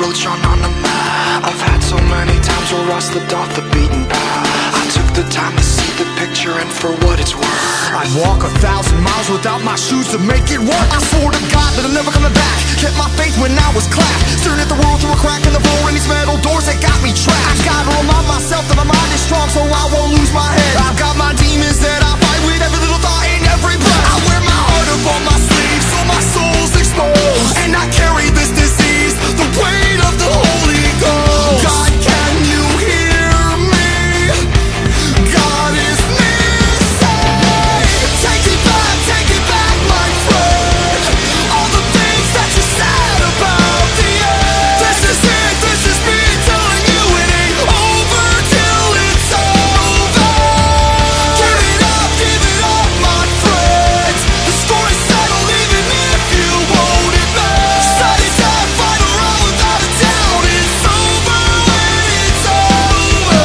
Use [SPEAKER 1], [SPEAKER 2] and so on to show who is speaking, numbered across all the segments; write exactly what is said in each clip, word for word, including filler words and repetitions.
[SPEAKER 1] road drawn on a map. I've had so many times where I slipped off the beaten path. I took the time to see the picture, and for what it's worth,
[SPEAKER 2] I'd walk a thousand miles without my shoes to make it work. I swore to God that I'm never coming back. Kept my faith when I was clapped. Staring at the world through a crack in the floor, and these metal doors that got me trapped. I've gotta remind myself that my mind is strong, so I won't lose my head. I've got my demons that I fight with every little thought and every breath. I wear my heart up on my sleeve, so my soul's exposed, and I carry this disease, the weight of the Holy Ghost. God, can you hear me? God is missing. Take it back, take it back, my friend. All the things that you said about the end. This is it, this is me telling you it ain't over till it's over. Give it up, give it up, my friends. The story's settled even if you won't admit. Set it down, final round without a doubt. It's over when it's over.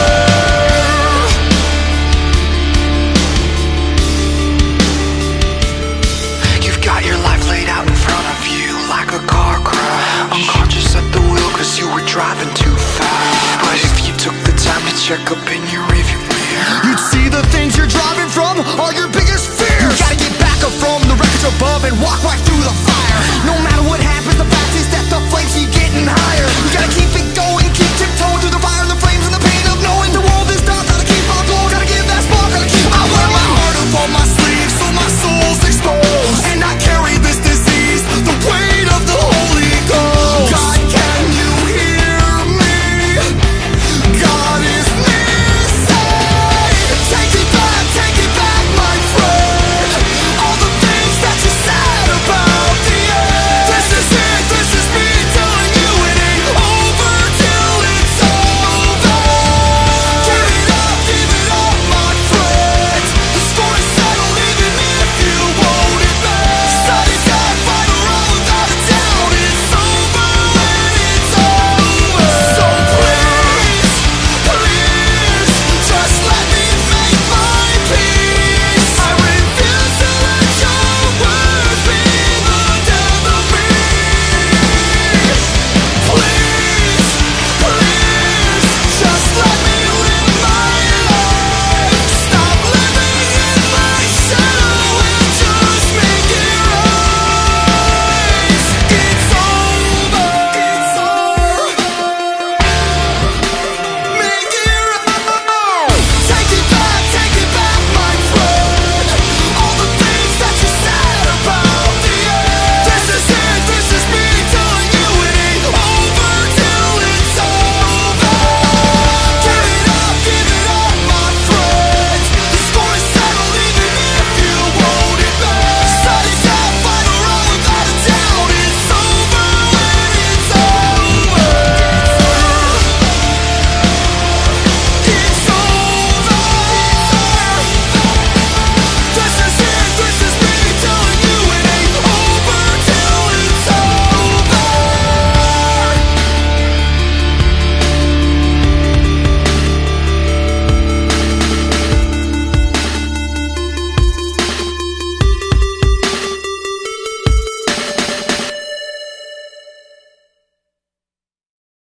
[SPEAKER 1] you've got your life laid out in front of you like a car crash. Unconscious at the wheel cause you were driving too fast. But if you took the time to check up in your rearview mirror,
[SPEAKER 2] You'd see the things you're driving